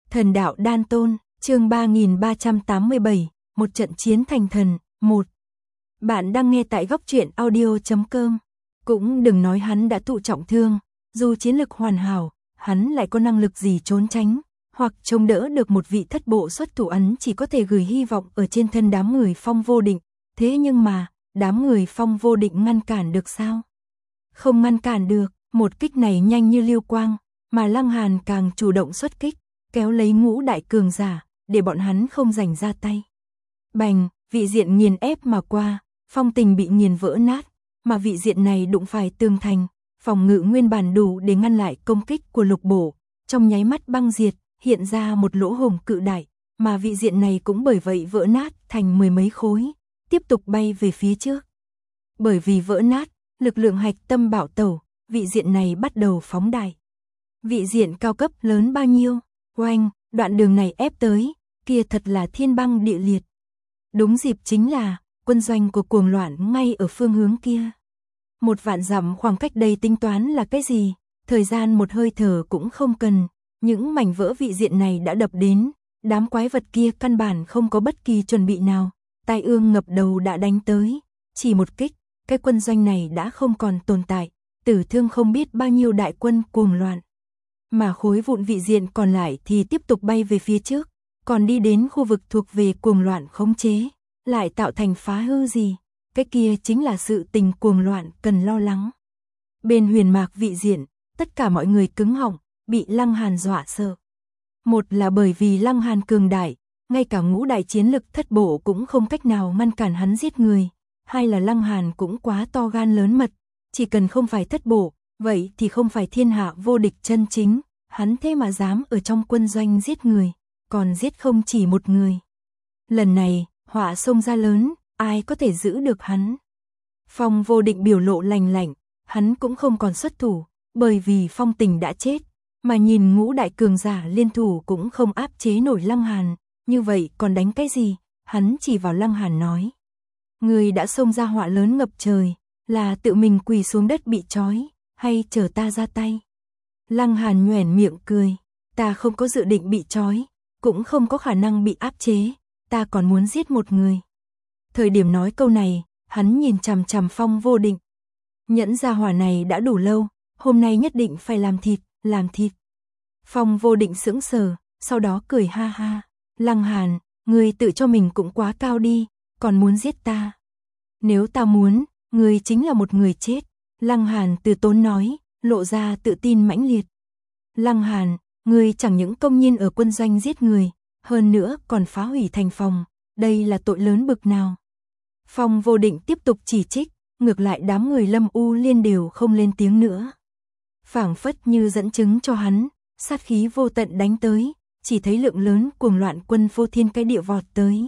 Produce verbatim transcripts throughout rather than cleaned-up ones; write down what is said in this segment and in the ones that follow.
Thần đạo đan tôn, chương ba nghìn ba trăm tám mươi bảy, một trận chiến thành thần, một. Bạn đang nghe tại góc truyện audio chấm com. Cũng đừng nói hắn đã thụ trọng thương, dù chiến lực hoàn hảo, hắn lại có năng lực gì trốn tránh, hoặc chống đỡ được một vị thất bộ xuất thủ ấn, chỉ có thể gửi hy vọng ở trên thân đám người Phong Vô Định. Thế nhưng mà, đám người Phong Vô Định ngăn cản được sao? Không ngăn cản được, một kích này nhanh như lưu quang, mà Lăng Hàn càng chủ động xuất kích, kéo lấy ngũ đại cường giả, để bọn hắn không rảnh ra tay. Bành, vị diện nghiền ép mà qua, phong tình bị nghiền vỡ nát, mà vị diện này đụng phải tường thành, phòng ngự nguyên bản đủ để ngăn lại công kích của lục bổ, trong nháy mắt băng diệt, hiện ra một lỗ hổng cự đại, mà vị diện này cũng bởi vậy vỡ nát thành mười mấy khối, tiếp tục bay về phía trước. Bởi vì vỡ nát, lực lượng hạch tâm bảo tẩu, vị diện này bắt đầu phóng đại. Vị diện cao cấp lớn bao nhiêu? Oanh, đoạn đường này ép tới, kia thật là thiên băng địa liệt. Đúng dịp chính là, quân doanh của cuồng loạn ngay ở phương hướng kia. Một vạn dặm khoảng cách đây tính toán là cái gì? Thời gian một hơi thở cũng không cần, những mảnh vỡ vị diện này đã đập đến, đám quái vật kia căn bản không có bất kỳ chuẩn bị nào, tai ương ngập đầu đã đánh tới, chỉ một kích, cái quân doanh này đã không còn tồn tại, tử thương không biết bao nhiêu đại quân cuồng loạn. Mà khối vụn vị diện còn lại thì tiếp tục bay về phía trước, còn đi đến khu vực thuộc về cuồng loạn khống chế, lại tạo thành phá hư gì, cái kia chính là sự tình cuồng loạn cần lo lắng. Bên huyền mạc vị diện, tất cả mọi người cứng họng, bị Lăng Hàn dọa sợ. Một là bởi vì Lăng Hàn cường đại, ngay cả ngũ đại chiến lực thất bộ cũng không cách nào ngăn cản hắn giết người. Hai là Lăng Hàn cũng quá to gan lớn mật, chỉ cần không phải thất bộ, vậy thì không phải thiên hạ vô địch chân chính, hắn thế mà dám ở trong quân doanh giết người, còn giết không chỉ một người. Lần này, họa xông ra lớn, ai có thể giữ được hắn? Phong Vô Định biểu lộ lành lạnh, hắn cũng không còn xuất thủ, bởi vì Phong Tình đã chết, mà nhìn ngũ đại cường giả liên thủ cũng không áp chế nổi Lăng Hàn, như vậy còn đánh cái gì? Hắn chỉ vào Lăng Hàn nói. Người đã xông ra họa lớn ngập trời, là tự mình quỳ xuống đất bị trói, hay chờ ta ra tay? Lăng Hàn nhoẻn miệng cười, ta không có dự định bị trói, cũng không có khả năng bị áp chế, ta còn muốn giết một người. Thời điểm nói câu này, hắn nhìn chằm chằm Phong Vô Định. Nhẫn gia hỏa này đã đủ lâu, hôm nay nhất định phải làm thịt, làm thịt. Phong Vô Định sững sờ, sau đó cười ha ha, Lăng Hàn, người tự cho mình cũng quá cao đi, còn muốn giết ta. Nếu ta muốn, người chính là một người chết. Lăng Hàn từ tốn nói, lộ ra tự tin mãnh liệt. Lăng Hàn, người chẳng những công nhiên ở quân doanh giết người, hơn nữa còn phá hủy thành phòng, đây là tội lớn bực nào? Phong Vô Định tiếp tục chỉ trích, ngược lại đám người Lâm U Liên đều không lên tiếng nữa. Phảng phất như dẫn chứng cho hắn, sát khí vô tận đánh tới, chỉ thấy lượng lớn cuồng loạn quân phô thiên cái địa vọt tới.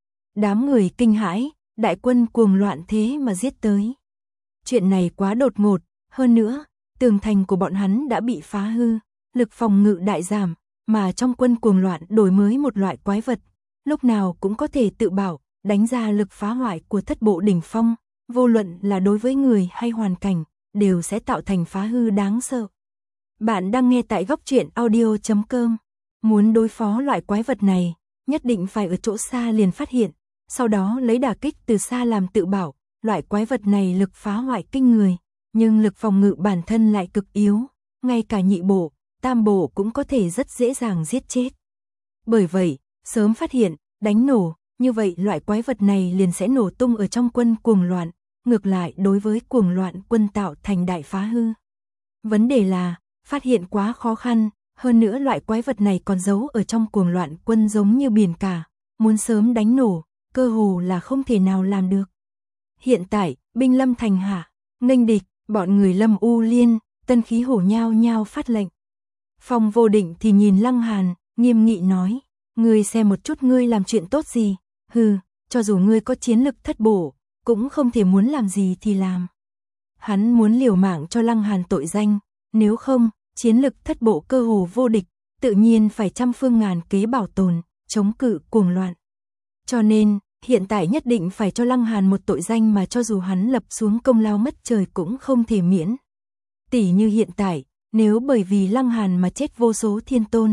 Đám người kinh hãi, đại quân cuồng loạn thế mà giết tới. Chuyện này quá đột ngột, hơn nữa, tường thành của bọn hắn đã bị phá hư, lực phòng ngự đại giảm, mà trong quân cuồng loạn đổi mới một loại quái vật, lúc nào cũng có thể tự bảo, đánh ra lực phá hoại của thất bộ đỉnh phong, vô luận là đối với người hay hoàn cảnh, đều sẽ tạo thành phá hư đáng sợ. Bạn đang nghe tại góc truyện audio chấm com. Muốn đối phó loại quái vật này, nhất định phải ở chỗ xa liền phát hiện, sau đó lấy đả kích từ xa làm tự bảo, loại quái vật này lực phá hoại kinh người, nhưng lực phòng ngự bản thân lại cực yếu, ngay cả nhị bổ, tam bổ cũng có thể rất dễ dàng giết chết. Bởi vậy, sớm phát hiện, đánh nổ, như vậy loại quái vật này liền sẽ nổ tung ở trong quân cuồng loạn, ngược lại đối với cuồng loạn quân tạo thành đại phá hư. Vấn đề là, phát hiện quá khó khăn, hơn nữa loại quái vật này còn giấu ở trong cuồng loạn quân giống như biển cả, muốn sớm đánh nổ, cơ hồ là không thể nào làm được. Hiện tại, binh lâm thành hạ, nghênh địch, bọn người Lâm U Liên, Tân Khí Hổ nhao nhao phát lệnh. Phong Vô Định thì nhìn Lăng Hàn, nghiêm nghị nói, ngươi xem một chút ngươi làm chuyện tốt gì, hừ, cho dù ngươi có chiến lực thất bổ, cũng không thể muốn làm gì thì làm. Hắn muốn liều mạng cho Lăng Hàn tội danh, nếu không, chiến lực thất bộ cơ hồ vô địch, tự nhiên phải trăm phương ngàn kế bảo tồn, chống cự cuồng loạn. Cho nên, hiện tại nhất định phải cho Lăng Hàn một tội danh mà cho dù hắn lập xuống công lao mất trời cũng không thể miễn. Tỷ như hiện tại, nếu bởi vì Lăng Hàn mà chết vô số thiên tôn,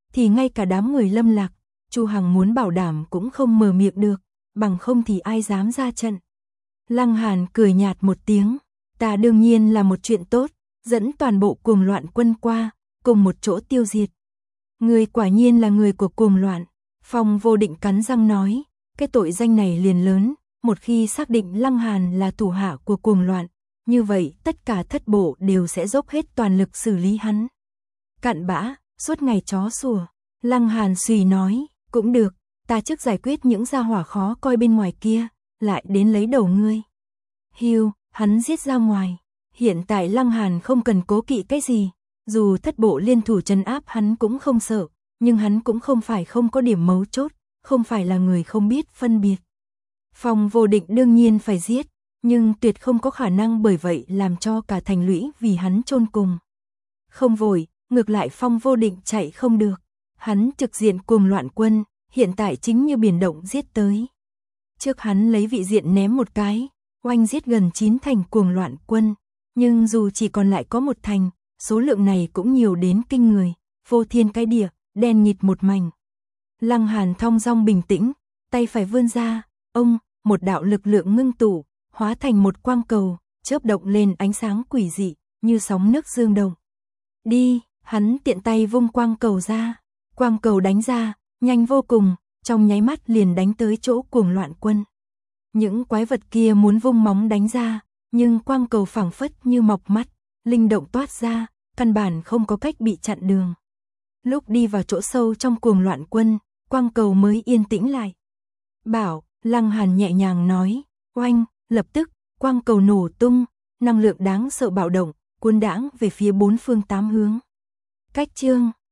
thì ngay cả đám người Lâm Lạc, Chu Hằng muốn bảo đảm cũng không mở miệng được, bằng không thì ai dám ra trận. Lăng Hàn cười nhạt một tiếng, ta đương nhiên là một chuyện tốt, dẫn toàn bộ cuồng loạn quân qua, cùng một chỗ tiêu diệt. Người quả nhiên là người của cuồng loạn. Phong Vô Định cắn răng nói, cái tội danh này liền lớn, một khi xác định Lăng Hàn là thủ hạ của cuồng loạn, như vậy tất cả thất bộ đều sẽ dốc hết toàn lực xử lý hắn. Cặn bã, suốt ngày chó sủa. Lăng Hàn suy nói, cũng được, ta trước giải quyết những gia hỏa khó coi bên ngoài kia, lại đến lấy đầu ngươi. Hiu, hắn giết ra ngoài. Hiện tại Lăng Hàn không cần cố kỵ cái gì, dù thất bộ liên thủ trấn áp hắn cũng không sợ, nhưng hắn cũng không phải không có điểm mấu chốt, không phải là người không biết phân biệt. Phong Vô Định đương nhiên phải giết, nhưng tuyệt không có khả năng bởi vậy làm cho cả thành lũy vì hắn chôn cùng. Không vội, ngược lại Phong Vô Định chạy không được, hắn trực diện cuồng loạn quân, hiện tại chính như biển động giết tới. Trước hắn lấy vị diện ném một cái, oanh giết gần chín thành cuồng loạn quân, nhưng dù chỉ còn lại có một thành, số lượng này cũng nhiều đến kinh người, vô thiên cái địa, đen nhịt một mảnh. Lăng Hàn thong dong bình tĩnh, tay phải vươn ra, ông, một đạo lực lượng ngưng tụ, hóa thành một quang cầu, chớp động lên ánh sáng quỷ dị, như sóng nước dương động. Đi, hắn tiện tay vung quang cầu ra, quang cầu đánh ra, nhanh vô cùng, trong nháy mắt liền đánh tới chỗ cuồng loạn quân. Những quái vật kia muốn vung móng đánh ra, nhưng quang cầu phảng phất như mọc mắt, linh động toát ra, căn bản không có cách bị chặn đường. Lúc đi vào chỗ sâu trong cuồng loạn quân, quang cầu mới yên tĩnh lại. Bảo, Lăng Hàn nhẹ nhàng nói, oanh, lập tức, quang cầu nổ tung, năng lượng đáng sợ bạo động, cuốn đãng về phía bốn phương tám hướng. Cách chương